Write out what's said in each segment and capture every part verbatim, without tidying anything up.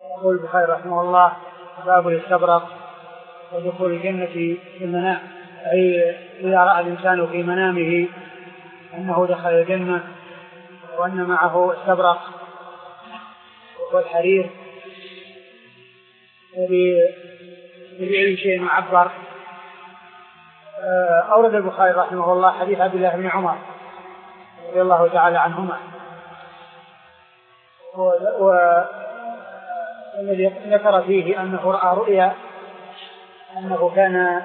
يقول البخاري رحمه الله: باب الاستبرق ودخول الجنة في المنام، أي إذا رأى الإنسان في منامه أنه دخل الجنة وأن معه استبرق والحرير بأي شيء معبر. أورد البخاري رحمه الله حديث عبد الله بن عمر رضي الله تعالى عنهما، والذي ذكر فيه أنه رأى رؤيا أنه كان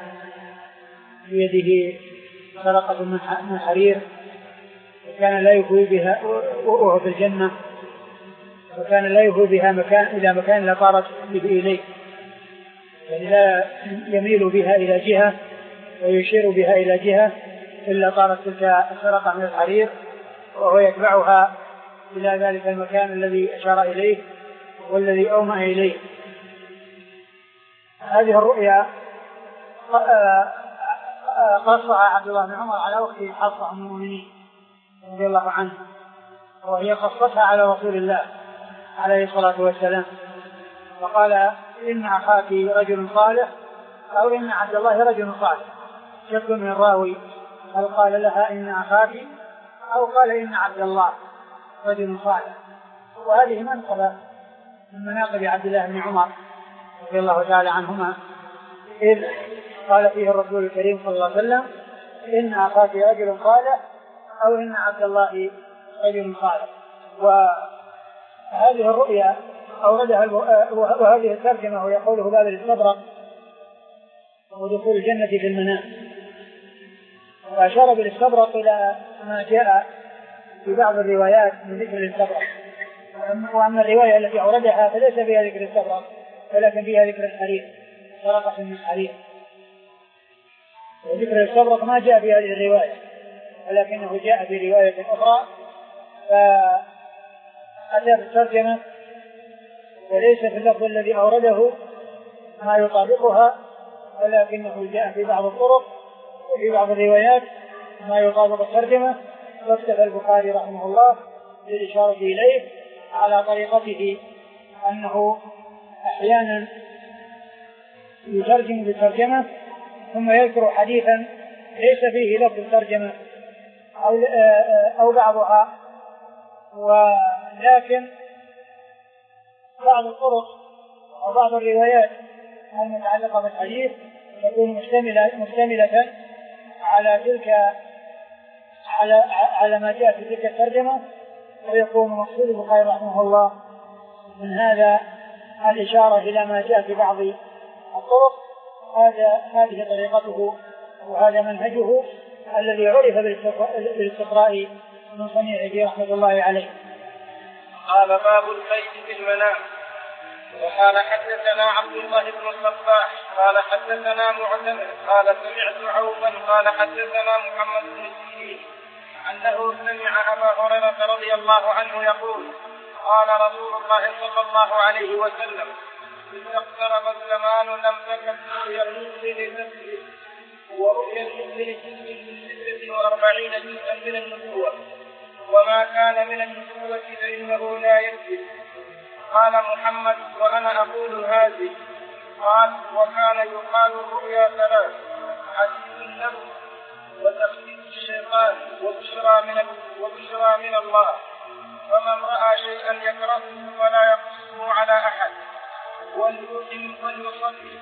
بيده سرقة من حرير وكان لا يهوي بها وهو في الجنة، وكان لا يهوي بها مكان إلى مكان لا طارت به إليه، يعني لا يميل بها إلى جهة ويشير بها إلى جهة إلا طارت تلك السرقة من الحرير وهو يتبعها إلى ذلك المكان الذي أشار إليه والذي أومأ إليه. هذه الرؤيا قصها عبد الله بن عمر على أخته حفصة أم المؤمنين رضي الله عنها، وهي قصتها على رسول الله عليه الصلاة والسلام، فقال: إن أخاك رجل صالح أو إن عبد الله رجل صالح. شك من الراوي هل قال لها إن أخاك أو قال إن عبد الله رجل صالح. وهذه منقبة من مناقب عبد الله بن عمر رضي الله تعالى عنهما، إذ قال فيه الرسول الكريم صلى الله عليه وسلم: إن أخاك رجل صالح أو إن عبد الله رجل صالح. وهذه الرؤيا أوردها وهذه الترجمة وهي قوله باب الاستبرق ودخول الجنة في المنام، وأشار بالاستبرق إلى ما جاء في بعض الروايات من ذكر الاستبرق، وأما الرواية التي أوردها فليس فيها ذكر الاستبرق ولكن فيها ذكر الحرير، سرقة من الحرير. وذكر الاستبرق ما جاء في هذه الرواية ولكنه جاء في رواية أخرى فأتى بالترجمة، وليس في اللفظ الذي أورده ما يطابقها، ولكنه جاء في بعض الطرق وفي بعض الروايات ما يطابق الترجمة، واكتفى البخاري رحمه الله بالإشارة إليه على طريقته أنه أحيانا يترجم بالترجمة ثم يذكر حديثا ليس فيه لفظ الترجمة أو, أو بعضها، ولكن بعض الطرق أو بعض الروايات المتعلقة بالحديث تكون مشتملة, مشتملة على تلك على, على ما جاء في تلك الترجمة، ويكون مقصود البخاري رحمه الله من هذا الإشارة إلى ما جاء في بعض الطرق. هذا هذه طريقته وهذا منهجه الذي عرف بالاستقراء من صنيعه رحمة الله عليه. قال: باب القيد في المنام. وقال: حدثنا عبد الله بن الصباح قال حدثنا معتمر قال سمعت عوفا قال حدثنا محمد بن سيرين أنه سمع أبا هريرة رضي الله عنه يقول: قال رسول الله صلى الله عليه وسلم: إذا اقترب الزمان لم تكن رؤيا المؤمن تسجد ورؤيا المؤمن تسجد من ستة وأربعين جزءا من النبوة، وما كان من النبوة فإنه لا يكذب. قال محمد: وأنا أقول هذه. قال: وكان يقال الرؤيا ثلاث: حديث النفس وتخفيف الشيطان وبشرى من وبشرى من الله، فمن رأى شيئا يكرهه فلا يقصه على أحد وليقم وليصلي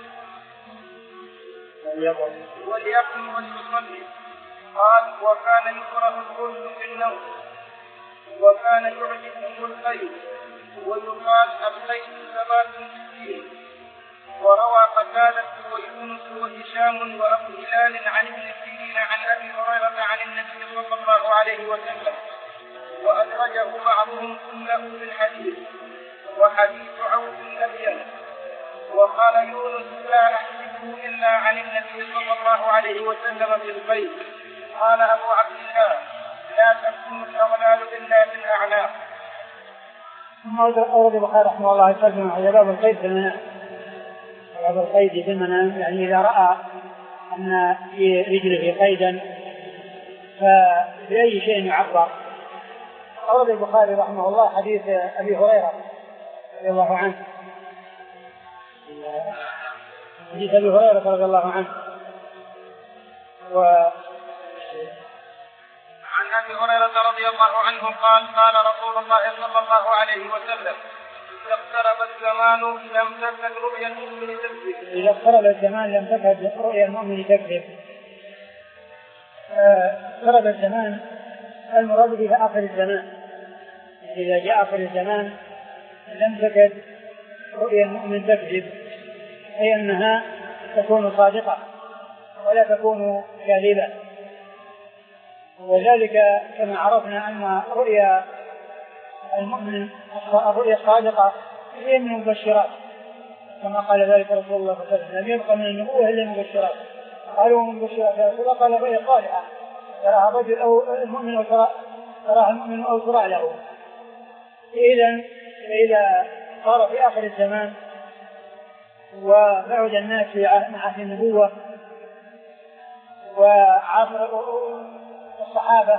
وليقم وليصلي. قال: وكان يكره الخلد في النوم، وكان يعجبه الخيل، ويقال الخيل ثبات الدين. وروى قتادة ويونس وهشام وأبو هلال عن ابن سيرين عن أبي هريرة عن النبي صلى الله عليه وسلم، وأدرجه بعضهم كله في الحديث، وحديث عوف أبين. وقال يونس: لا أحسبه إلا عن النبي صلى الله عليه وسلم في الخير. قال أبو عبد الله: لا تكون الأغلال إلا في الأعناق. ثم أورد البخاري رحمه الله يترجم على باب القيد في المنام. باب القيد في المنام يعني إذا رأى أن في رجله قيدا فبأي شيء يعبر. أورد البخاري رحمه الله حديث أبي هريرة رضي الله عنه حديث أبي هريرة رضي الله عنه. و عن أبي هريرة رضي الله عنه قال قال رسول الله صلى الله عليه وسلم إذا اقترب الزمان لم تكد رؤيا المؤمن تكذب. إذا اقترب الزمان لم تكد رؤيا المؤمن تكذب. اقترب الزمان المراد بها آخر الزمان. إذا جاء آخر الزمان لم تكد رؤيا المؤمن تكذب، أي أنها تكون صادقة ولا تكون كاذبة. وذلك كما عرفنا أن رؤيا المؤمن الرؤيا الصادقة هي من المبشرات، كما قال ذلك رسول الله صلى الله عليه وسلم: لم يبقى من النبوة إلا المبشرات. قالوا من المبشرات يا رسول الله؟ قال رؤيا صالحة تراها الرجل أو المؤمن أو تراها المؤمن أو ترى له. إذن إذا صار في آخر الزمان وبعد الناس في عهد النبوة وعصر الصحابة،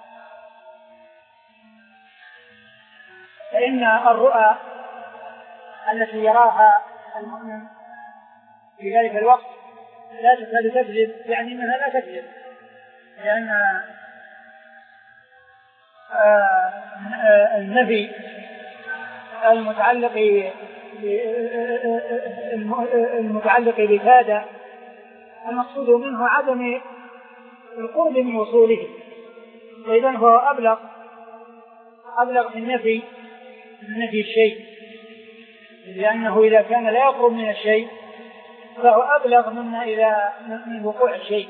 فإن الرؤى التي يراها المؤمن في ذلك الوقت لا تكاد تكذب، يعني أنها لا تكذب، لأن النفي المتعلق المتعلق بكاد المقصود منه عدم القرب من وصوله، وإذن هو أبلغ أبلغ في النفي من نفي الشيء، لأنه إذا كان لا يقرب من الشيء فهو أبلغ مما إذا من وقوع الشيء.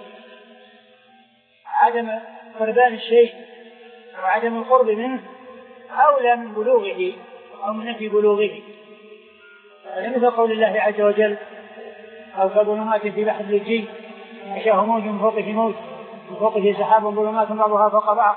عدم قربان الشيء وعدم القرب منه أولى من بلوغه أو من نفي بلوغه، مثل قول الله عز وجل: أو كظلمات في بحر اللجي يغشاه موج من فوقه موج من فوقه سحاب ظلمات بعضها فوق بعض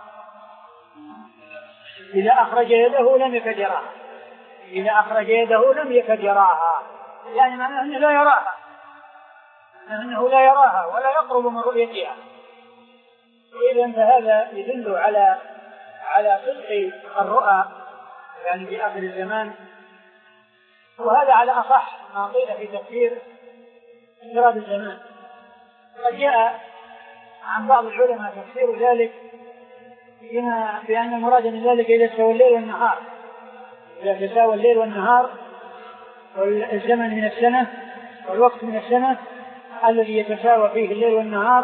إذا أخرج يده لم يكد يراها إذا أخرج يده لم يكد يراها يعني معناه أنه لا يراها أنه لا يراها ولا يقرب من رؤيتها. إذن فهذا يدل على على صدق الرؤى يعني في آخر الزمان، وهذا على أصح ما قيل في تفسير اقتراب الزمان. قد جاء عن بعض العلماء تفسير ذلك بما بأن المراد من ذلك إذا تساوى الليل والنهار، إذا تساوى الليل والنهار والزمن من السنة والوقت من السنة الذي يتساوى فيه الليل والنهار.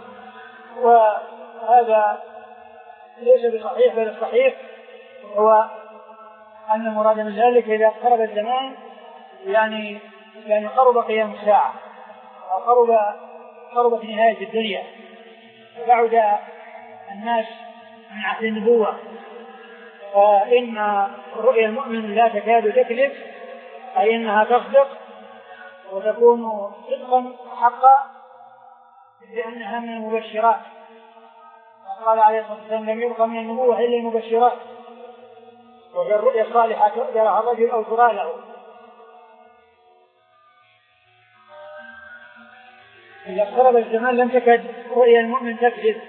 وهذا ليس بصحيح، بل الصحيح هو أن المراد من ذلك إذا اقترب الزمان يعني يعني قرب قيام الساعة وقرب قربت نهاية الدنيا، بعد الناس من عهد النبوة، فإن رؤيا المؤمن لا تكاد تكذب، أي أنها تصدق وتكون صدقا حقا لأنها من المبشرات. قال عليه الصلاة والسلام: لم يبق من النبوة إلا المبشرات، وفي الرؤيا الصالحة تؤجرها الرجل أو ترى له. إذا اقترب الزمان لم تكد رؤيا المؤمن تكذب.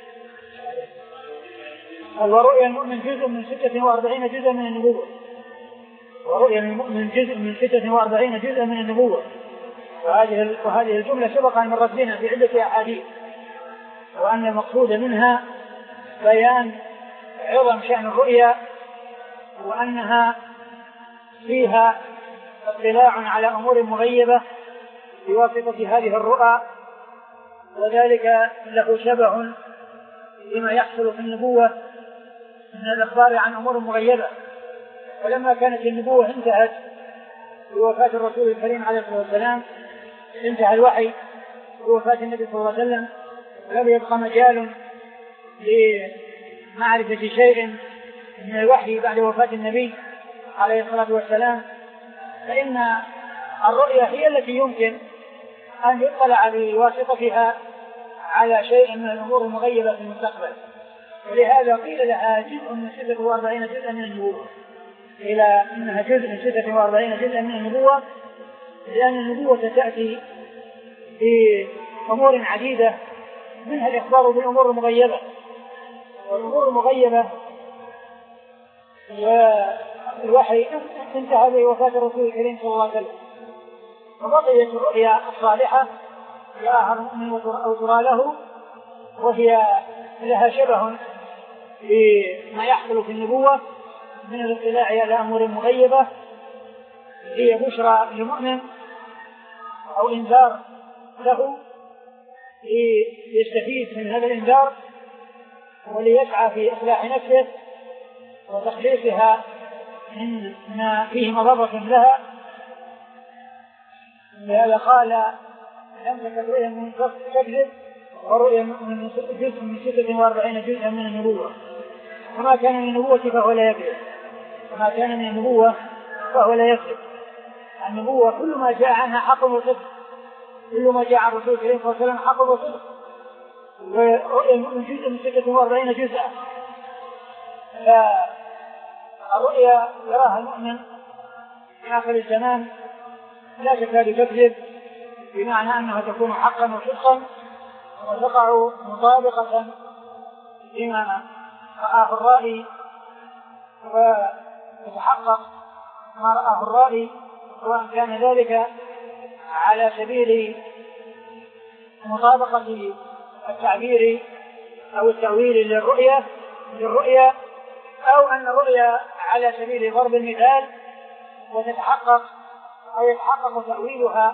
ورؤيا المؤمن جزء من ستة وأربعين جزءا من النبوة ورؤيا المؤمن جزء من ستة وأربعين جزءا من النبوة وهذه وهذه الجملة سبق أن مرت بنا في عدة أحاديث، وأن المقصود منها بيان عظم شأن الرؤيا وأنها فيها اطلاع على أمور مغيبة بواسطة هذه الرؤى، وذلك له شبه لما يحصل في النبوة من الإخبار عن أمور مغيبة. ولما كانت النبوة انتهت بوفاة الرسول الكريم عليه الصلاة والسلام، انتهى الوحي بوفاة النبي صلى الله عليه وسلم، ولم يبقى مجال لمعرفة شيء من الوحي بعد وفاة النبي عليه الصلاة والسلام، فإن الرؤيا هي التي يمكن أن يطلع بواسطتها على شيء من الأمور المغيبة في المستقبل، ولهذا قيل لها جزء من ستة وأربعين جزءا من النبوة، إلى أنها جزء من ستة وأربعين جزءا من النبوة، لأن النبوة تأتي بأمور عديدة منها الإخبار بالأمور المغيبة، والأمور المغيبة والوحي انتهى بوفاة الرسول الكريم صلى الله عليه وسلم، وبقيت الرؤيا الصالحة يراها المؤمن أو ترى له، وهي لها شبه بما يحصل في النبوة من الاطلاع على أمور مغيبة، هي بشرى للمؤمن أو إنذار له ليستفيد من هذا الإنذار وليسعى في إصلاح نفسه وتخليصها من ما فيه مضرة لها. لهذا قال لم تكن رؤيا من تكذب ورؤيا من جزء من ستة وأربعين جزءا من النبوة، وما كان من النبوة فهو لا يكذب، وما كان من النبوة فهو لا يكذب. النبوة كل ما جاء عنها حق وصدق، كل ما جاء عن رسول الله صلى الله عليه وسلم حق وصدق، ورؤيا من جزء من ستة وأربعين جزءا. فالرؤيا يراها المؤمن في آخر الزمان لا تكاد تكذب، بمعنى أنها تكون حقا وصدقا وتقع مطابقة لما رآه الرائي ويتحقق ما رآه الرائي، سواء كان ذلك على سبيل مطابقة التعبير أو التأويل للرؤية للرؤية أو أن الرؤيا على سبيل ضرب المثال وتتحقق أو يتحقق تأويلها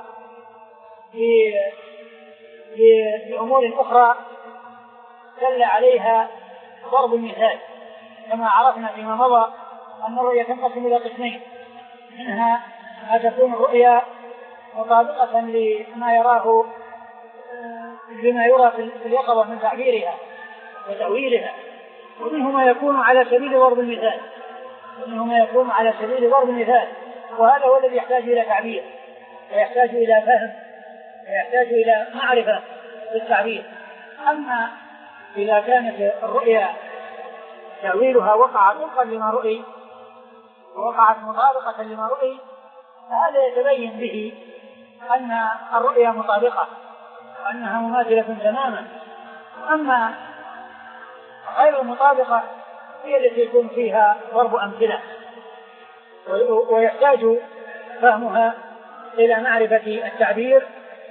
بأمور أخرى دل عليها ضرب المثال، كما عرفنا فيما مضى أن الرؤيا تنقسم إلى قسمين، منها ما تكون الرؤيا مطابقة لما يراه لما يرى في اليقظة من تعبيرها وتأويلها، ومنه ما يكون على سبيل ضرب المثال ومنه ما يكون على سبيل ضرب المثال وهذا هو الذي يحتاج إلى تعبير ويحتاج إلى فهم ويحتاج إلى معرفة بالتعبير. أما إذا كانت الرؤيا تأويلها وقع طبقا لما رؤي ووقعت مطابقة لما رؤي، فهذا يتبين به أن الرؤيا مطابقة وأنها مماثلة تماما. أما غير المطابقة هي التي يكون فيها ضرب أمثلة ويحتاج فهمها إلى معرفة التعبير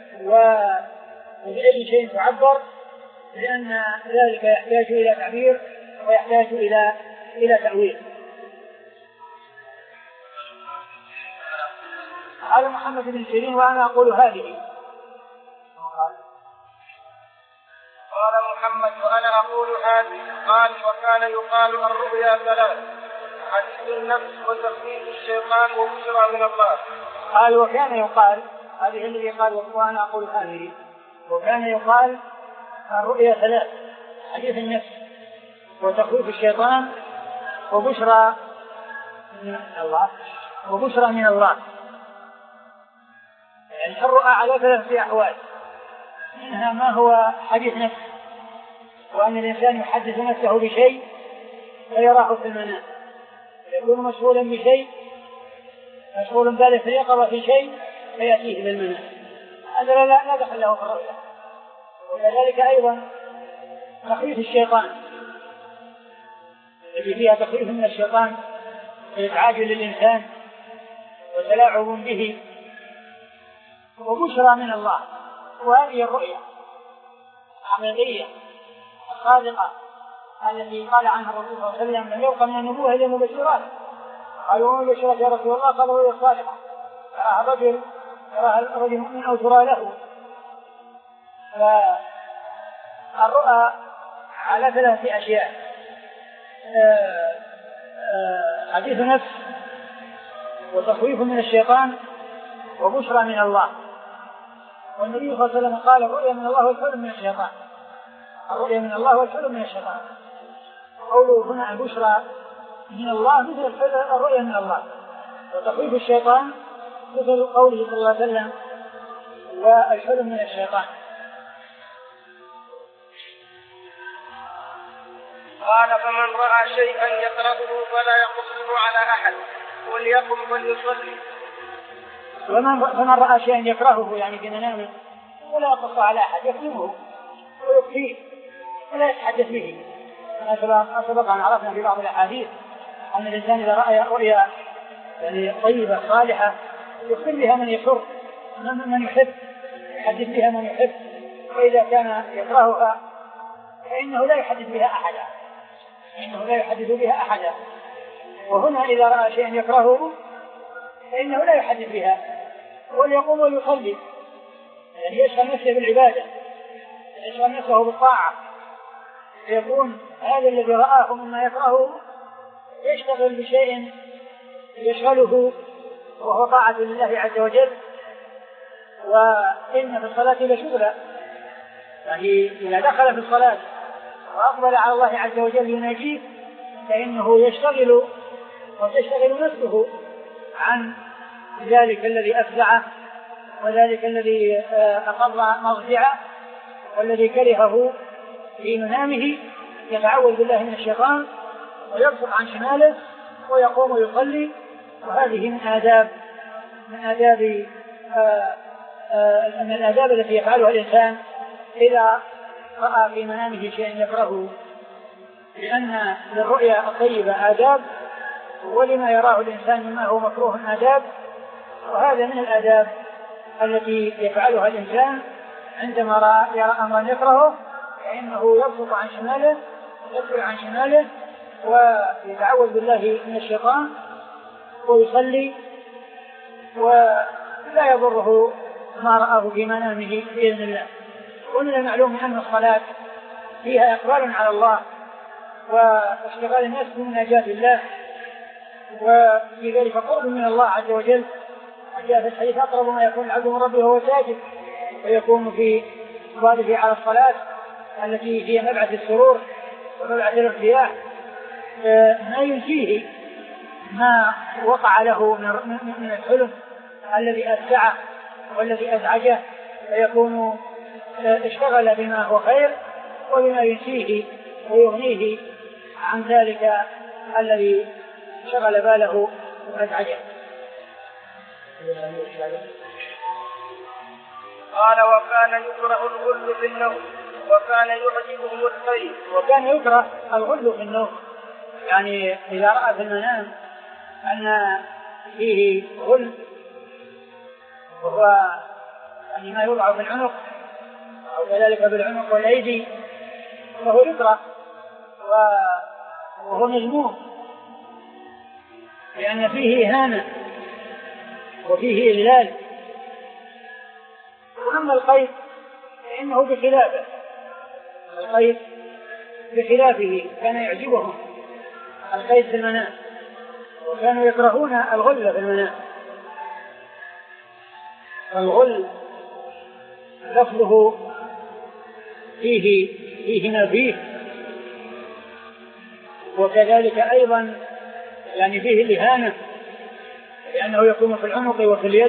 وبأي شيء تعبر، لأن ذلك يحتاج إلى تعبير ويحتاج إلى إلى تأويل. قال محمد بن سيرين وأنا أقول هذه. قال محمد وأنا أقول هذه. قال وكان يقال الرؤيا ثلاث: حديث النفس وتخفيف الشيطان وبشرى من الله. قال وكان يقال هذه الذي قال وأنا أقول هذه، وكان يقال الرؤيا ثلاث: حديث النفس وتخفيف الشيطان وبشرى من الله وبشرى من الله. يعني الرؤى على ثلاثة أحوال، منها ما هو حديث نفس، وأن الإنسان يحدث نفسه بشيء فيراه في المنام، يكون مشغولا بشيء مشغول باله في اليقظة في شيء فيأتيه بالمنام، هذا لا, لا دخل له في الرؤيا. وكذلك أيضا تخويف الشيطان التي فيها تخويف من الشيطان وإزعاج للإنسان وتلاعب به، وبشرى من الله. وهذه الرؤيا الحقيقية الصادقة التي قال عنها الرسول صلى الله عليه وسلم: لم يبق من النبوة إلا مبشرات. قالوا: وما بشرت يا رسول الله؟ قال: رؤيا صادقة يراها الرجل يراها الرجل مؤمن أو ترى له. فالرؤى على ثلاثة أشياء: حديث نفس وتخويف من الشيطان وبشرى من الله. والنبي صلى الله عليه وسلم قال: الرؤيا من الله والحلم من الشيطان. الرؤيا من الله والحلم من الشيطان. قوله هنا البشرى من الله مثل الرؤيا من الله، وتخويف الشيطان مثل قوله صلى الله عليه وسلم: والحلم من الشيطان. قال: فمن رأى شيئا يكرهه فلا يقصه على أحد وليقم فليصلي. ومن رأى شيئا يكرهه يعني في منامه ولا يقص على أحد، يكتمه ويكفيه ولا يتحدث به. سبق أن عرفنا في بعض الأحاديث أن الإنسان إذا رأى رؤيا يعني طيبة صالحة يخبر بها من يسر من يحب يحدث بها من يحب، وإذا كان يكرهها فإنه لا يحدث بها أحدا فإنه لا يحدث بها أحدا وهنا إذا رأى شيئا يكرهه فإنه لا يحدث بها، وليقوم ويصلي، يعني يشغل نفسه بالعبادة، يشغل نفسه بالطاعة، يكون هذا الذي رآه مما يكرهه يشتغل بشيء يشغله وهو طاعة لله عز وجل. وإن في الصلاة لشغلا، يعني إذا دخل في الصلاة وأقبل على الله عز وجل يناجيه فإنه يشتغل وتشتغل نفسه عن ذلك الذي أفزعه وذلك الذي أقر مضجعه والذي كرهه في منامه، يتعوذ بالله من الشيطان ويبصق عن شماله ويقوم ويصلي. وهذه من آداب من آداب آآ آآ من الآداب التي يفعلها الإنسان إذا رأى في منامه شيئا يكرهه، لأن للرؤيا الطيبة آداب، ولما يراه الإنسان مما هو مكروه آداب. وهذا من الآداب التي يفعلها الإنسان عندما يرى أمرا يكرهه، فإنه يبصق عن شماله يبصق عن شماله ويتعوذ بالله من الشيطان ويصلي، ولا يضره ما رآه في منامه بإذن الله. ومن المعلوم أن الصلاة فيها إقبال على الله واشتغال الناس بمناجاة الله، وفي ذلك قرب من الله عز وجل. جاء في الحديث أقرب ما يكون العبد من ربه وهو ساجد، ويكون في إقباله على الصلاة التي هي مبعث السرور ومبعث الارتياح، ما ينسيه ما وقع له من الحلم الذي أفزعه والذي أزعجه، فيكون اشتغل بما هو خير وبما ينسيه ويغنيه عن ذلك الذي شغل باله وأزعجه. قال وكان يكره الغل في النوم وكان يعجبهم الخير. وكان يكره الغل في النوم، يعني إذا رأى في المنام أن فيه غل وهو يعني ما يوضع في العنق أو كذلك بالعنق والأيدي فهو يكره وهو مذموم، لأن فيه إهانة وفيه إذلال. وأما القيد فإنه بخلافه، القيد بخلافه كان يعجبهم القيد في المنام، وكانوا يكرهون الغل في المنام. الغل لفظه فيه فيه ما فيه، وكذلك أيضا يعني فيه الإهانة لأنه يكون في العنق وفي اليد،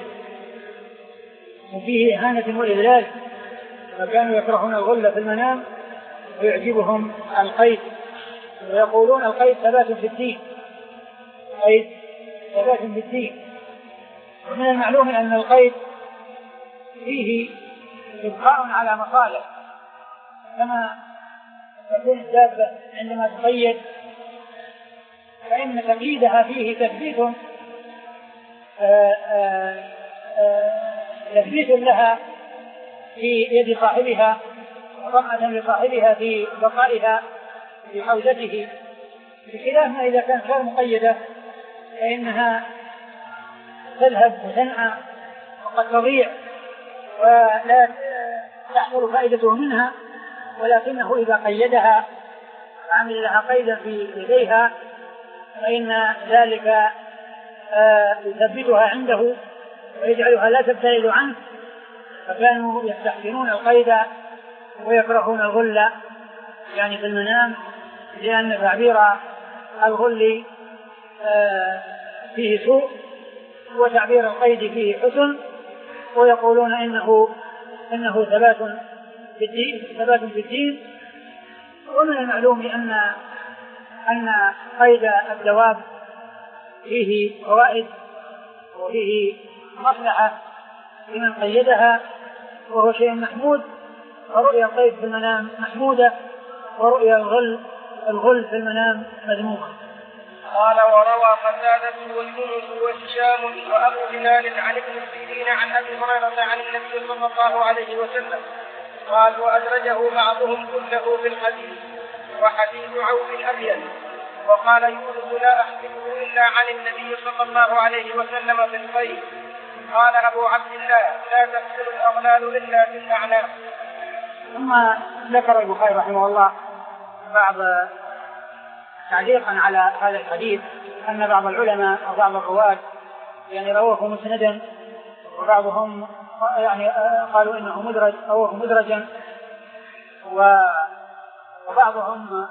وفيه إهانة وإذلال. فكانوا يكرهون الغل في المنام ويعجبهم القيد، ويقولون القيد ثبات في الدين، القيد ثبات في الدين. ومن المعلوم أن القيد فيه إبقاء على مصالح، كما تكون الدابة عندما تقيد فإن تقييدها فيه تثبيت تثبيت لها في يد صاحبها وطمأة لصاحبها في بقائها في حوزته، بخلاف ما إذا كانت غير مقيدة فإنها تذهب وتنأى وقد تضيع ولا تحصل فائدته منها. ولكنه إذا قيدها عمل لها قيدا في يديها فإن ذلك يثبتها عنده ويجعلها لا تبتعد عنه. فكانوا يستحسنون القيد ويكرهون الغل يعني في المنام، لأن تعبير الغل فيه سوء وتعبير القيد فيه حسن، ويقولون إنه إنه ثبات في الدين ثبات في الدين. ومن المعلوم أن أن قيد الدواب فيه فوائد وفيه مصلحة لمن قيدها، وهو شيء محمود. ورؤيا القيد في المنام محمودة، ورؤيا الغل الغل في المنام مذمومة. قال وروى قتادة ويونس وهشام وأبو هلال عن ابن سيرين عن أبي هريرة عن النبي صلى الله عليه وسلم قال وأدرجه بعضهم كله في الحديث وحديث عوف أبين. وقال يونس لا أحسبه إلا عن النبي صلى الله عليه وسلم في الخير. قال أبو عبد الله لا تحصل الأغلال إلا في الأعناق. ثم ذكر البخاري رحمه الله بعض تعليقا على هذا الحديث أن بعض العلماء وبعض الرواة يعني رواه مسندا وبعضهم يعني قالوا إنه مدرج رواه مدرجا وبعضهم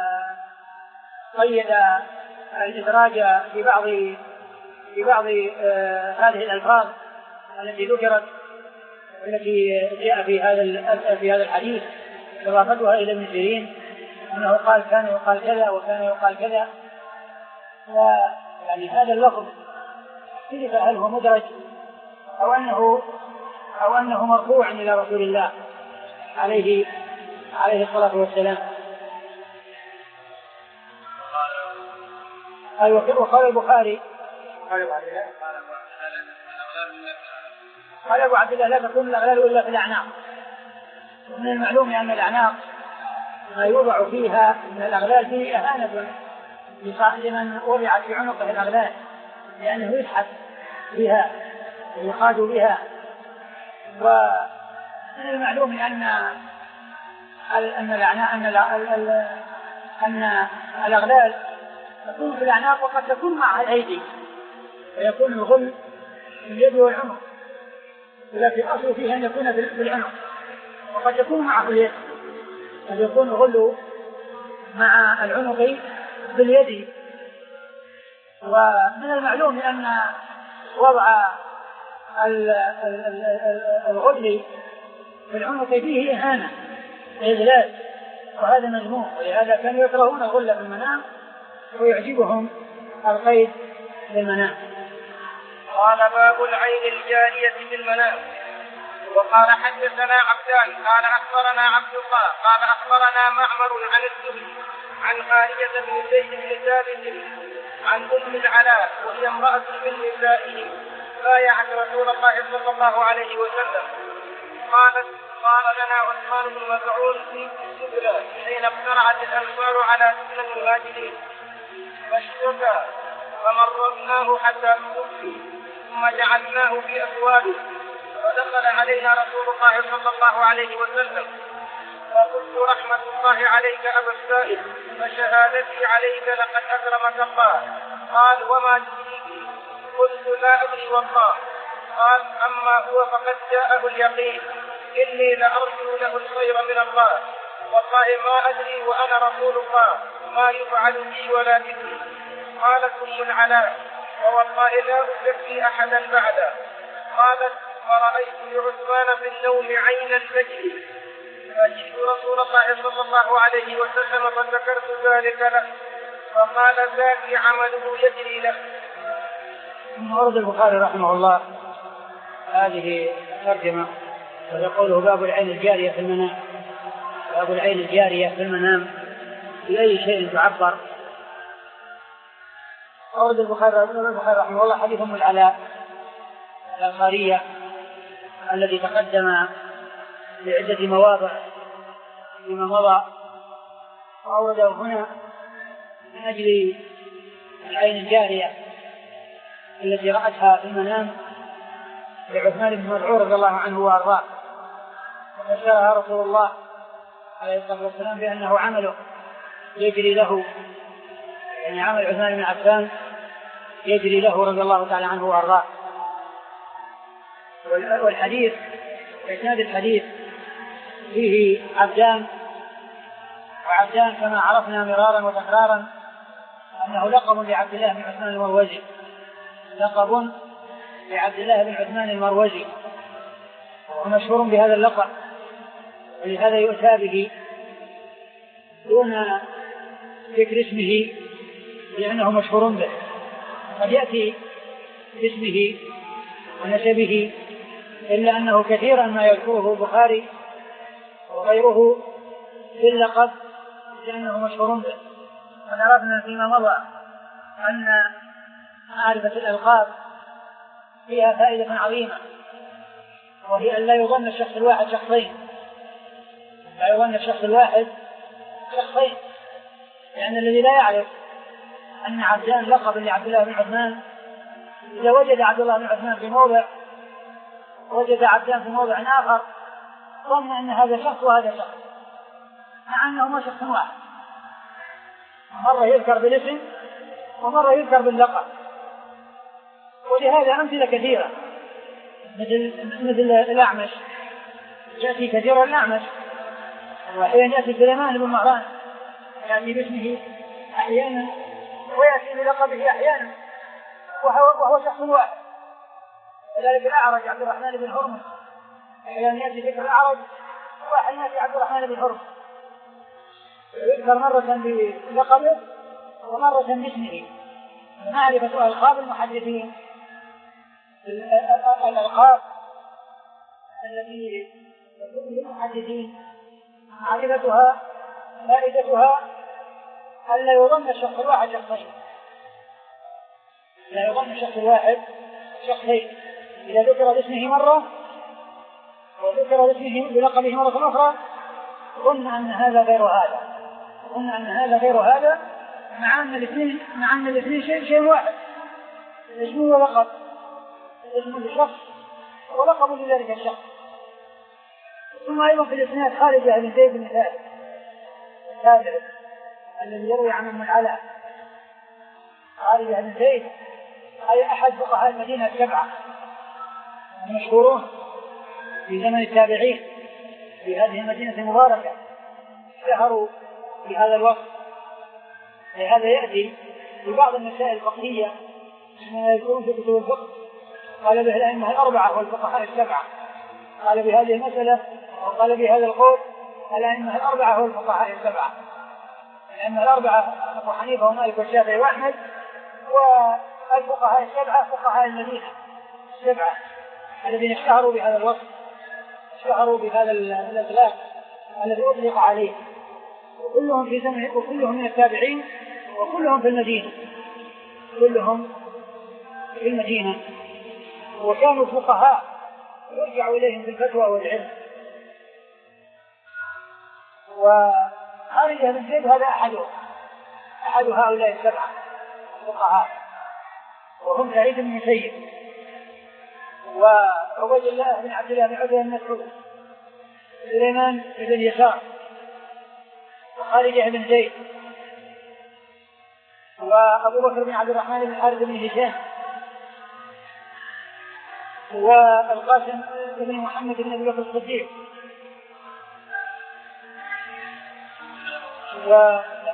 قيد الإدراج في بعض في بعض هذه الألفاظ التي ذكرت التي جاء في هذا في هذا الحديث إضافتها إلى ابن سيرين أنه قال كان يقال كذا وكان يقال كذا. يعني هذا اللفظ كيف هل هو مدرج أو أنه أو أنه مرفوع إلى رسول الله عليه عليه الصلاة والسلام. وقال البخاري قال أبو عبد الله لا تكون الأغلال إلا في الأعناق. من المعلوم أن الأعناق ما يوضع فيها من الأغلال فيه إهانة لمن وضعت في عنقه الأغلال لأنه يسحب بها ويقاد بها. ومن المعلوم أن أن الأعناق أن أن الأغلال تكون في الأعناق وقد تكون معها الأيدي ويكون الغل في اليد والعنق، ولكن الأصل فيها أن يكون في العنق وقد تكون معه اليد، قد يكون الغل مع العنق باليد. ومن المعلوم أن وضع الغل في العنق فيه إهانة إذلال وهذا مذموم، ولهذا كانوا يكرهون الغل في المنام ويعجبهم القيد في المنام. قال باب العين الجارية في المنام. وقال حدثنا عبدان قال أخبرنا عبد الله قال أخبرنا معمر عن الزهري عن خارجة بن زيد بن ثابت عن أم العلاء وهي امرأة من نسائه بايعت رسول الله صلى الله عليه وسلم. قالت قال لنا عثمان بن مسعود في السبلة حين اقترعت الأنصار على سنة المهاجرين فاشتكى فمرضناه حتى توفي ثم جعلناه في أسواده فدخل علينا رسول الله صلى الله عليه وسلم فقلت رحمة الله عليك أبا السائل فشهادتي عليك لقد أكرمك الله. قال وما تدريك؟ قلت لا أدري والله. قال أما هو فقد جاءه اليقين إني لأرجو له الخير من الله والله ما أدري وأنا رسول الله ما يفعل بي ولا بكم. قالت أم العلاء ووالله لا أزكي أحدا بعده. قالت فرأيت لعثمان في النوم عينا تجري فجئت رسول الله صلى الله عليه وسلم فذكرت ذلك له فقال ذاك عمله يجري له. ورد البخاري رحمه الله هذه ترجمة ويقوله باب العين الجارية في المنام. باب العين الجارية في المنام بأي شيء تعبر. ورد البخاري رحمه الله حديث أم العلاء الأنصارية الذي تقدم بعدة مواضع فيما مضى، وأورده هنا من أجل العين الجارية التي رأتها في المنام لعثمان بن مسعود رضي الله عنه وأرضاه، وبشرها رسول الله عليه الصلاة والسلام بأنه عمله يجري له، يعني عمل عثمان بن عفان يجري له رضي الله تعالى عنه وأرضاه. والحديث إسناد الحديث فيه عبدان، وعبدان كما عرفنا مرارا وتكرارا أنه لقب لعبد الله بن عثمان المروزي، لقب لعبد الله بن عثمان المروزي ومشهور بهذا اللقب، ولهذا يؤتى به دون ذكر اسمه لأنه مشهور به. قد يأتي باسمه ونسبه إلا أنه كثيرا ما يذكره البخاري وغيره باللقب لأنه مشهور به. ونعرفنا فيما مضى أن معرفة الألقاب فيها فائدة عظيمة، وهي أن لا يظن الشخص الواحد شخصين، لا يظن الشخص الواحد شخصين، لأن الذي لا يعرف أن عبدان لقب لعبد الله بن عثمان، إذا وجد عبد الله بن عثمان في موضع وجد عبدان في موضع آخر ظن أن هذا شخص وهذا شخص، مع أنهما شخص واحد، مرة يذكر بالاسم ومرة يذكر باللقب. ولهذا أمثلة كثيرة، مثل مثل الأعمش، يأتي كثيرا الأعمش، وأحيانا يأتي سليمان بن مهران، يأتي باسمه أحيانا ويأتي بلقبه أحيانا، وهو, وهو شخص واحد. كذلك الأعرج عبد الرحمن بن هرمز، أحيانا يأتي ذكر الأعرج وأحيانا يأتي عبد الرحمن بن هرمز، يذكر مرة بلقبه ومرة باسمه. معرفة ألقاب المحدثين، الألقاب التي تكون للمحدثين معرفتها فائدتها ألا يظن الشخص الواحد شخصين، لا يظن الشخص الواحد شخصين. إذا ذكر باسمه مرة وذكر باسمه بلقبه مرة أخرى ظن أن هذا غير هذا، ظن أن هذا غير هذا، مع أن الاثنين مع أن الاثنين شيء شيء واحد، اسمه ولقب، اسمه لشخص ولقب لذلك الشخص. ثم أيضا في الإسناد خالد بن زيد بن ثابت التابعي الذي يروي عن أم العلاء، خالد بن زيد أي أحد فقهاء المدينة السبعة المشهورون في زمن التابعين في هذه المدينة المباركة، اشتهروا في هذا الوقت. لهذا يأتي في بعض المسائل الفقهية مما يذكرون في كتب الفقه قال به الأئمة الأربعة والفقهاء السبعة، قال بهذه المسألة وقال بهذا القول الأئمة الأربعة والفقهاء السبعة. الأئمة الأربعة أبو حنيفة ومالك والشافعي وأحمد، والفقهاء السبعة فقهاء المدينة السبعة الذين اشتهروا بهذا الوصف، اشتهروا بهذا الإطلاق الذي أطلق عليه، وكلهم في زمن وكلهم من التابعين وكلهم في المدينة، كلهم في المدينة، وكانوا فقهاء يرجع إليهم بالفتوى والعلم. وخالد بن زيد هذا أحدهم، أحد هؤلاء السبعة فقهاء، وهم سعيد بن المسيب وعبيد الله بن عبد الله بن عتبة بن مسعود، سليمان بن يسار، وخالد بن زيد، وأبو بكر بن عبد الرحمن بن الحارث بن هشام، والقاسم بن محمد بن أبي بكر الصديق، و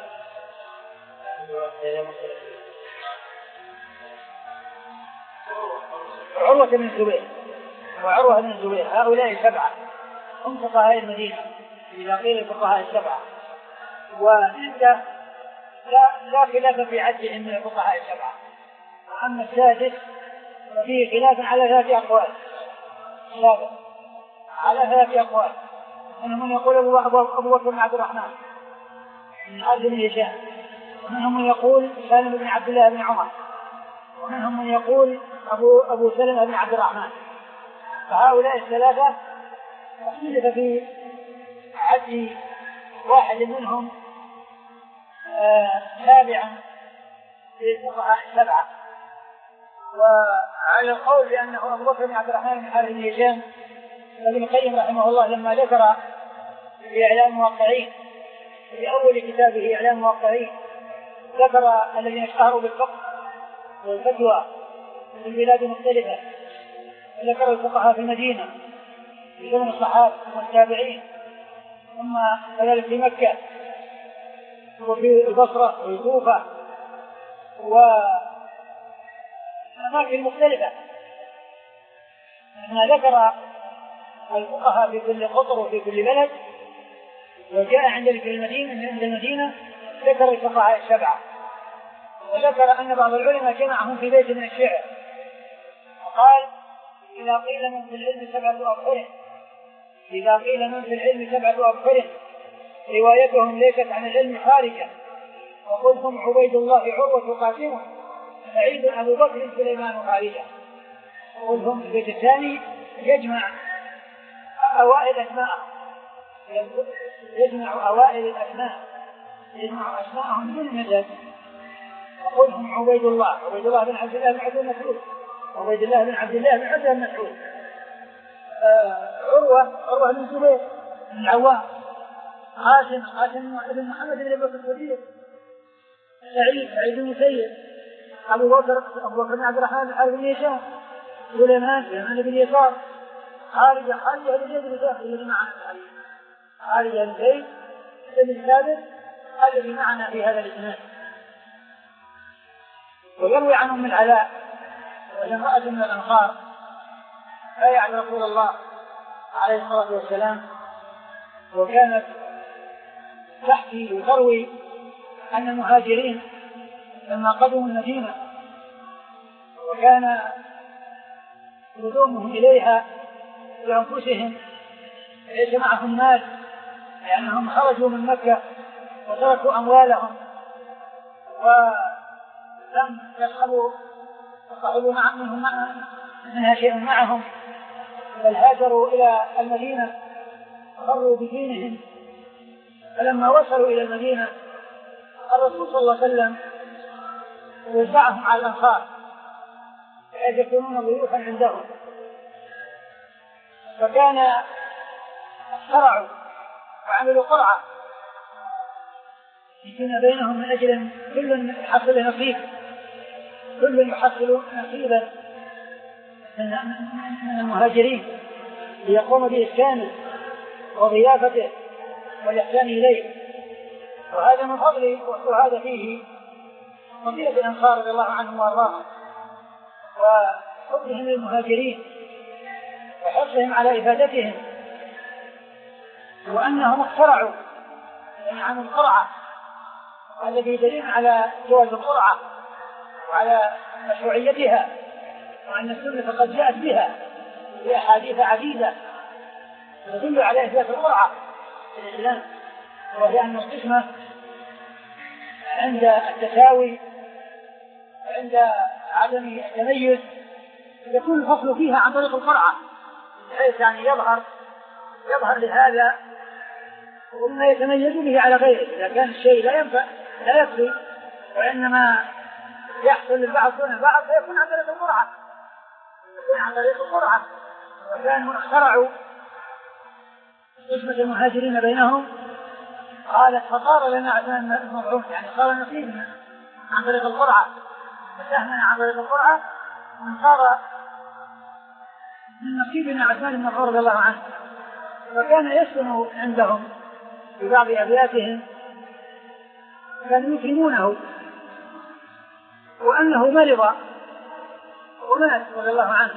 عروة بن الزبير وعروة بن الزبير. هؤلاء السبعة هم فقهاء المدينة إذا قيل الفقهاء السبعة، وعنده لا, لا خلاف في عدهم من الفقهاء السبعة. أما السادس فيه خلاف على ثلاث أقوال، سابق على ثلاث أقوال، منهم من يقول أبو بكر بن عبد الرحمن بن عبد بن هشام، ومنهم من يقول سالم بن عبد الله بن عمر، ومنهم من يقول أبو, أبو سلمة بن عبد الرحمن. فهؤلاء الثلاثة اختلف في عد واحد منهم آه تابعا للفقهاء السبعة. وعلى القول بأنه أبو بكر بن عبد الرحمن بن حارث بن هشام، ابن القيم رحمه الله لما ذكر في إعلام الموقعين في أول كتابه إعلام الموقعين ذكر الذين اشتهروا بالفقه والفتوى في البلاد المختلفة، ذكر الفقهاء في المدينة في زمن الصحابة والتابعين، ثم كذلك في مكة وفي البصرة والكوفة وأماكن مختلفة. ما ذكر الفقهاء في كل قطر وفي كل بلد، وجاء عند المدينة عند المدينة ذكر الفقهاء السبعة، وذكر أن بعض العلماء جمعهم في بيت من الشعر وقال: إذا قيل من في العلم سبعة أبحر إذا قيل من في العلم سبعة أبحر روايتهم ليست عن العلم خارجة، وقلتم عبيد الله عروة قاسمه سعيد أبو بكر سليمان خالدا. وهم في البيت الثاني يجمع أوائل أسماءهم، يجمع أوائل الأسماء، يجمع أسماءهم من نسب. يقولهم عبيد الله، عبيد الله بن عبد الله بن عبد المسعود، عبيد الله بن عبد الله بن عبد المسعود. آه عروة، عروة بن الزبير بن العوام. قاسم، قاسم بن محمد بن بكر الصديق. سعيد، سعيد بن مسيب. أبو بكر، أبو بكر بن عبد الرحمن بن حارث بن هشام. سليمان، سليمان بن يسار. خالد، خالد بن زيد بن ثابت الذي معنا، خالد بن زيد بن ثابت الذي معنا في هذا الإسناد. ويروي عنهم من العلاء وجماعة من الأنصار بايعت رسول الله عليه الصلاة والسلام، وكانت تحكي وتروي أن المهاجرين لما قدموا المدينة وكان قدومهم إليها بأنفسهم ليس معهم مال، لأنهم خرجوا من مكة وتركوا أموالهم ولم يصحبوا يصحبوا منهم منها شيء معهم، بل هاجروا إلى المدينة وخروا بدينهم. فلما وصلوا إلى المدينة الرسول صلى الله عليه وسلم وزعهم على الأنصار بحيث يكونون ضيوفا عندهم، فكان اخترعوا وعملوا قرعة يكون بينهم من أجل كل يحصل نصيب، كل يحصل نصيبا من المهاجرين ليقوم بإسكانه وضيافته والإحسان إليه. وهذا من فضل وهذا فيه فضيلة الأنصار رضي الله عنهم وأرضاهم وحبهم للمهاجرين وحرصهم على إفادتهم، وأنهم اخترعوا يعني عن القرعة، الذي دليل على جواز القرعة وعلى مشروعيتها، وأن السنة قد جاءت بها في أحاديث عديدة تدل على إثبات القرعة في الإسلام، وهي أن القسمة عند التساوي وعند عدم التميز يكون الفصل فيها عن طريق القرعة، بحيث يعني يظهر يظهر لهذا وما يتميز به على غيره. إذا كان الشيء لا ينفع لا يكفي وإنما يحصل للبعض دون البعض فيكون عن طريق القرعة، يكون عن طريق القرعة. وكانوا اخترعوا قسمة المهاجرين بينهم، قالت فصار لنا عثمان المضعون، يعني صار نصيبنا عن طريق القرعة، فسهمنا عن طريق القرعة وصار من نصيبنا عثمان بن عفان رضي الله عنه. وكان يسكن عندهم في بعض أبياتهم كانوا يكرمونه، وأنه مرض ومات رضي الله عنه،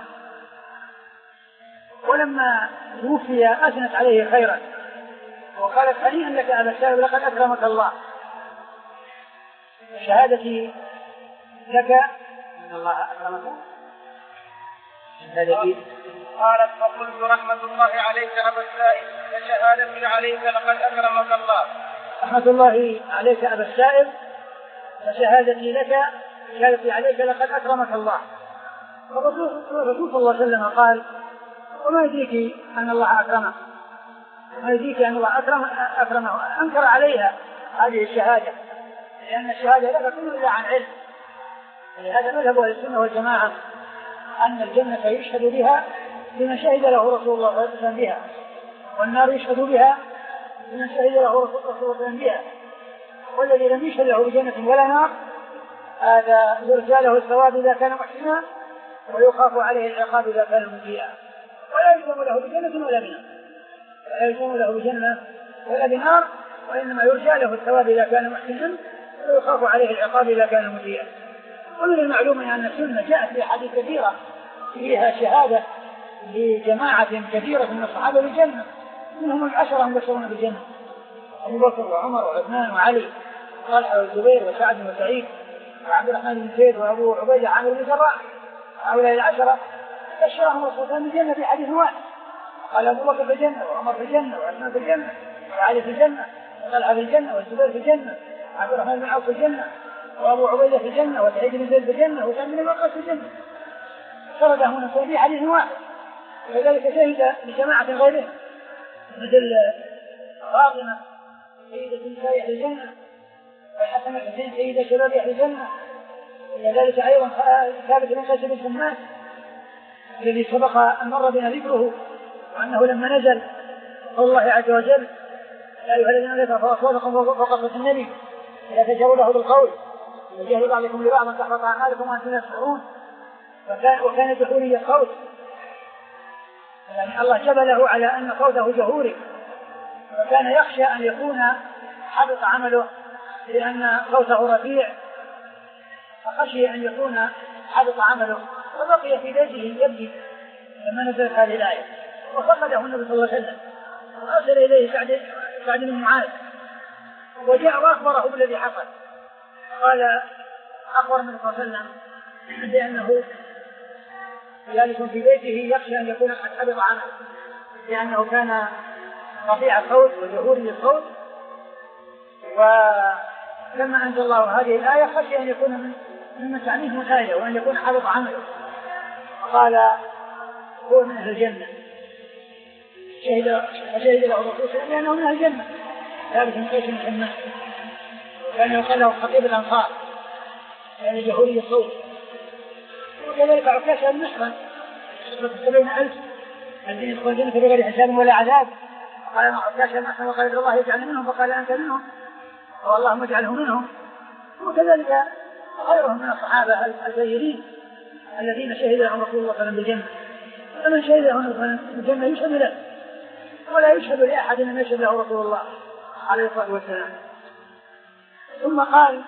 ولما توفي أثنت عليه خيرا وقالت هنيئا لك أبا السائب لقد أكرمك الله، شهادتي لك أن الله أكرمك. قالت فقلت رحمة الله عليك أبا السائب فشهادتي عليك لقد أكرمك الله. رحمة الله عليك أبا السائب فشهادتي لك شهادتي عليك لقد أكرمك الله. فالرسول صلى الله عليه وسلم قال وما يدريك أن الله أكرمه، ما يدريك أن الله أكرمه, أكرمه. أنكر عليها هذه الشهادة، لأن الشهادة لا تكون إلا عن علم. هذا مذهب أهل السنة والجماعة أن الجنة يشهد بها بما شهد له رسول الله صلى الله عليه وسلم بها، والنار يشهد بها بما شهد له رسول الله صلى الله عليه وسلم بها. والذي لم يشهد له بجنة ولا نار هذا يرجى له الثواب إذا كان محسنا ويخاف عليه العقاب إذا كان مسيئا، ولا يلزم له بجنة ولا بنار، ولا يلزم له بجنة ولا بنار، وإنما يرجى له الثواب إذا كان محسنا ويخاف عليه العقاب إذا كان مسيئا. ومن المعلوم أن السنة جاءت في أحاديث كثيرة فيها شهادة لجماعة كثيرة من الصحابة بالجنة، منهم العشرة مبشرون بالجنة، أبو بكر وعمر وعثمان وعلي وطلحة والزبير وسعد وسعيد وعبد الرحمن بن زيد وأبو عبيدة عامر بن جراح. هؤلاء العشرة بشرهم الرسول بالجنة في حديث واحد، قال أبو بكر في الجنة وعمر في الجنة وعثمان في الجنة وعلي في الجنة وطلحة في الجنة والزبير في الجنة وعبد الرحمن بن عوف في الجنة وأبو عبيدة في الجنة وسعيد بن زيد في الجنة وكان من الوقت في الجنة فرده هنا في حديث واحد. وكذلك شهد لجماعة غيره مثل فاطمة سيدة نساء أهل الجنة والحسن الحسين سيدة شباب أهل الجنة. وكذلك أيضا ثابت بن قيس بن شماس الذي سبق أن مر بنا ذكره وأنه لما نزل قول الله عز وجل يا أيها الذين آمنوا لا ترفعوا أصواتكم فوق صوت النبي لا تجهروا له بالقول وجهروا بعضكم لبعض أن تحبط أعمالكم وأنتم لا تشعرون. وكان جهوري الصوت يعني الله جبله على أن صوته جهوري وكان يخشى أن يكون حبط عمله لأن صوته رفيع فخشي أن يكون حبط عمله وبقي في بيته يبكي لما نزلت هذه الآية وفقده النبي صلى الله عليه وسلم وأرسل إليه سعد سعد بن معاذ وجاء وأخبره بالذي حصل. قال أخبر النبي صلى الله عليه وسلم بأنه ذلك في بيته يخشى أن يكون قد حبط عمله لأنه كان رفيع الصوت وجهوري الصوت ولما أنزل الله هذه الآية خشي أن يكون من من تعنيه مسائله وأن يكون حبط عمله. قال هو من أهل الجنة شهد فشهد له الرسول لأنه من أهل الجنة ثابت بن قيس بن شماس كان يقال له خطيب الأنصار يعني جهوري الصوت. وكذلك عكاشة بن محصن سبعين ألف الذين يدخلون الجنة بغير حساب ولا عذاب قال ما عكاشة بن محصن وقال الله يجعل منهم فقال أنت منهم واللهم اجعله منهم. وكذلك غيرهم من الصحابة الزاهرين الذين شهد لهم رسول الله صلى الله عليه وسلم بالجنة فمن شهد لهم بالجنة يشهد له ولا يشهد لأحد أن يشهد له رسول الله عليه الصلاة والسلام. ثم قال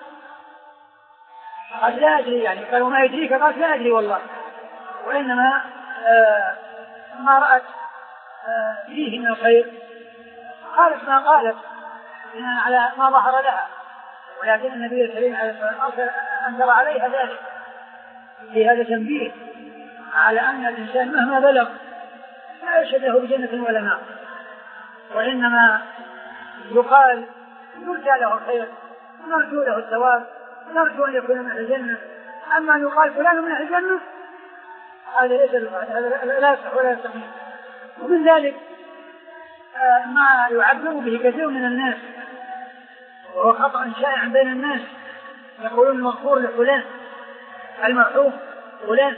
قد لا أدري يعني قال وما يدريك قال لا أدري والله وإنما آه ما رأت آه فيه من الخير قالت ما قالت على ما ظهر لها ولكن النبي الكريم عليه الصلاة والسلام أنزل عليها ذلك في هذا تنبيه على أن الإنسان مهما بلغ لا يشهد له بجنة ولا نار وإنما يقال يرجى له الخير نرجو له الثواب نرجو أن يكون من الجنة. أما أن يقال فلان من الجنة هذا ليس لا يصح ولا يستقيم. ومن ذلك ما يعبر به كثير من الناس وهو خطأ شائع بين الناس يقولون المغفور لفلان المرحوم فلان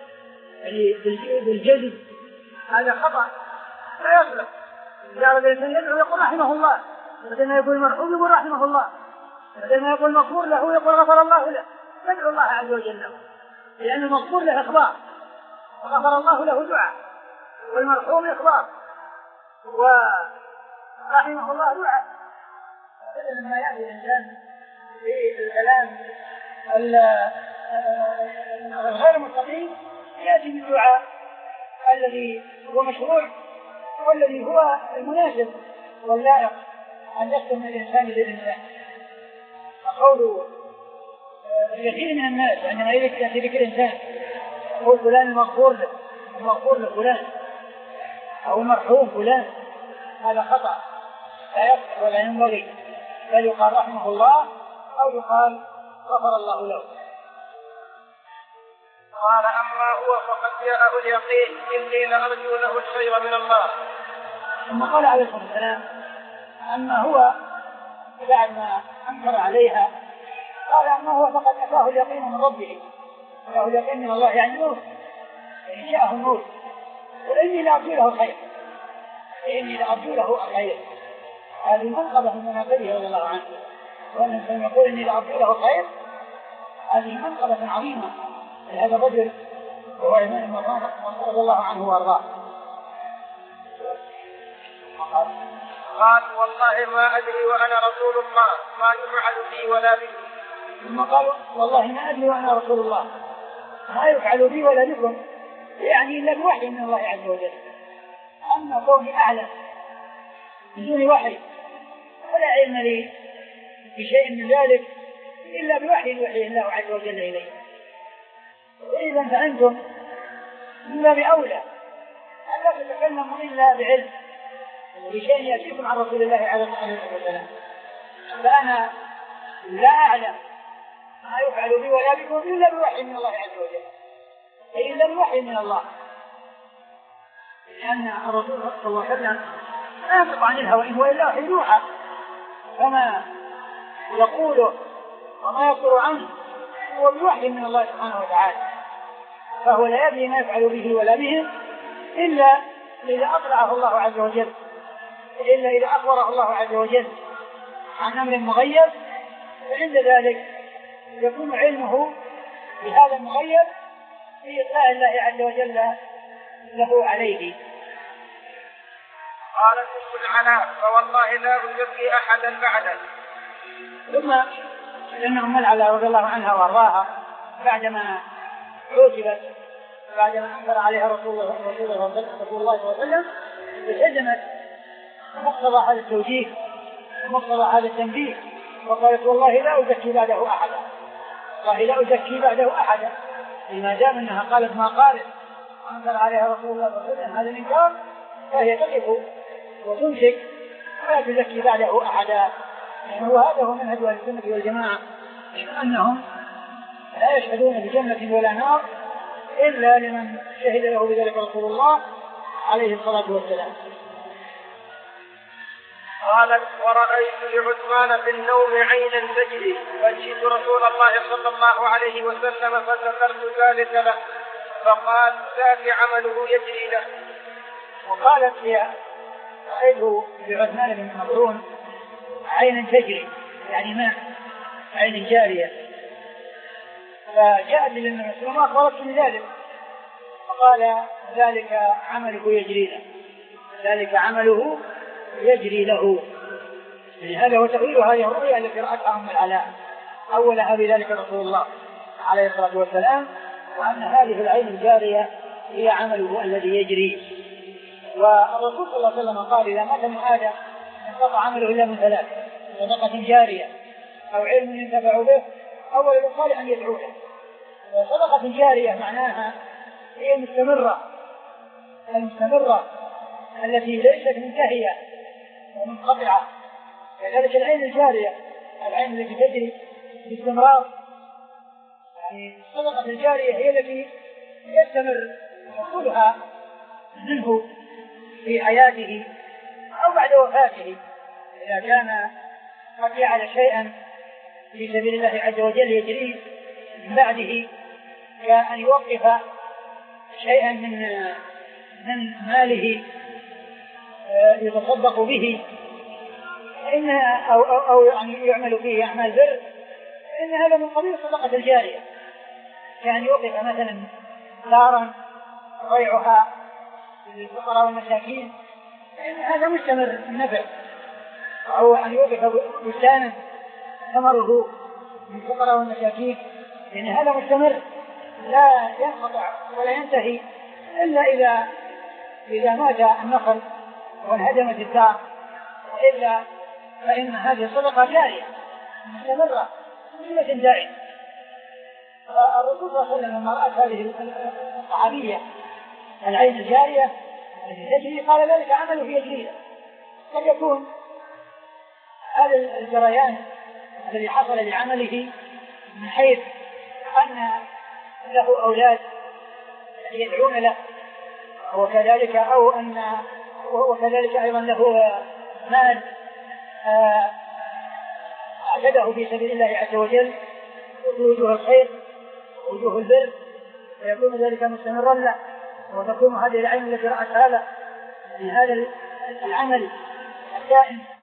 بالجزم هذا خطأ لا يصلح. إذا أراد الإنسان يدعو يقول رحمه الله وعندما يقول المرحوم يقول رحمه الله وعندما يقول مغفور له يقول غفر الله له يدعو الله عز وجل له لأن المغفور له إخبار وغفر الله له دعاء والمرحوم إخبار ورحمه الله دعاء. لما يأتي الإنسان في الكلام غير مستقيم يأتي بالدعاء الذي هو مشروع والذي هو المناسب واللائق أن يختم الإنسان للإنسان. أقول كثير من الناس عندما يأتي ذكر الإنسان يقول فلان المغفور له المغفور له فلان أو المرحوم فلان هذا خطأ لا يصح ولا ينبغي بل يقال رحمه الله أو يقال غفر الله له. قال أما هو فقد جاءه اليقين إني لأرجو له الخير من الله. ثم قال عليه الصلاة والسلام أما هو بعد ما أنكر عليها قال أما هو فقد أتاه اليقين من ربه أتاه اليقين من الله يعني نور يعني جاءه النور وإني لأرجو له الخير إني لأرجو له الخير. هذه منقبة من مناقبه رضي الله عنه وأن يقول إني لأرجو له الخير هذه منقبة عظيمة لهذا الرجل وهو عثمان بن عفان رضي الله عنه وارضاه. قال والله ما أدري وأنا رسول الله ما يفعل بي ولا بي. ثم قال والله ما أدري وأنا رسول الله ما يفعل بي ولا بكم يعني إلا بوحي من الله عز وجل. أما كوني أعلم بدون وحي ولا علم لي بشيء من ذلك إلا بوحي يوحي الله عز وجل إليه. وإذا فأنتم من باب أولى أن لا تتكلموا إلا بعلم بشيء يأتيكم عن رسول الله عليه الصلاة والسلام. فأنا لا أعلم ما يفعل بي ولا بكم إلا بوحي من الله عز وجل، أي إلا بوحي من الله، لأن الرسول صلى الله عليه وسلم لا ينطق عن الهوى إن هو إلا وحي يوحى، فما يقوله وما يصدر عنه هو بوحي من الله سبحانه وتعالى، فهو لا يدري ما يفعل به ولا بهم إلا إذا أطلعه الله عز وجل، إلا إذا أخبره الله عز وجل عن أمر مغيب، فعند ذلك يكون علمه بهذا المغيب في إطلاع الله عز وجل له عليه. قال ابن العلاء فوالله لا أزكي أحدا بعده. ثم إن أم العلاء رضي الله عنها وارضاها بعدما عوجبت بعدما أنكر عليها رسول الله رسول الله صلى الله عليه وسلم التزمت مقتضى هذا التوجيه ومقتضى هذا التنبيه، وقالت والله لا أزكي بعده أحدا، والله لا أزكي بعده أحدا، لما دام أنها قالت ما قالت أنكر عليها رسول الله صلى الله عليه وسلم هذا الإنكار، فهي تقف وتمسك ولا تزكي بعده أحدا. يعني هو هذا هو منهج أهل السنة والجماعة، أنهم لا يشهدون بجنة ولا نار إلا لمن شهد له بذلك رسول الله عليه الصلاة والسلام. قالت ورأيت لعثمان في النوم عينا تجري فجئت رسول الله صلى الله عليه وسلم فذكرت ذلك له فقال ذاك عمله يجري له. وقالت هي رأيت لعثمان بن مظعون عينا تجري يعني ماء عين جارية، فجاءت للنبي صلى الله عليه وسلم وأخبرته بذلك فقال ذلك عمله يجري له، ذلك عمله يجري له. يعني هذا هو تأويل هذه الرؤيا التي رأتها أم العلاء أولها بذلك رسول الله عليه الصلاة والسلام، وأن هذه العين الجارية هي عمله الذي يجري. والرسول صلى الله عليه وسلم قال إذا مات من آدم انقطع عمله إلا من ثلاث: صدقة جارية أو علم ينتفع به أو ولد صالح يدعو له. صدقة جارية معناها هي المستمرة المستمرة التي ليست منتهية ومنقطعة، كذلك العين الجارية العين التي تجري باستمرار. يعني الصدقة الجارية هي التي يستمر حصولها منه في حياته أو بعد وفاته، إذا كان قد فعل شيئا في سبيل الله عز وجل يجريه من بعده، كأن يوقف شيئا من من ماله يتصدق به إن أو, أو, أو يعني يعمل فيه أعمال بر، إن هذا من قبيل الصدقة الجارية، كأن يوقف مثلا دارا بيعها للفقراء والمساكين، إن هذا مستمر النفع، أو أن يوقف بستانا ثمره للفقراء والمساكين، إن هذا مستمر لا ينقطع ولا ينتهي إلا إذا إذا مات النخل وانهدمت الدار، إلا فإن هذه الصدقة جارية مستمرة سنة دائمة. الرسول صلى الله عليه وسلم لما رأت هذه الصحابية العين الجارية التي تجري قال ذلك عمله يجري له. قد يكون هذا الجريان الذي حصل لعمله من حيث أن له أولاد يدعون له، وكذلك أو أن وكذلك أيضا له مال أعتده في سبيل الله عز وجل وجوه الخير وجوه البر، ويكون ذلك مستمرا له، وتكون هذه العين التي رأت هذا من هذا العمل الدائم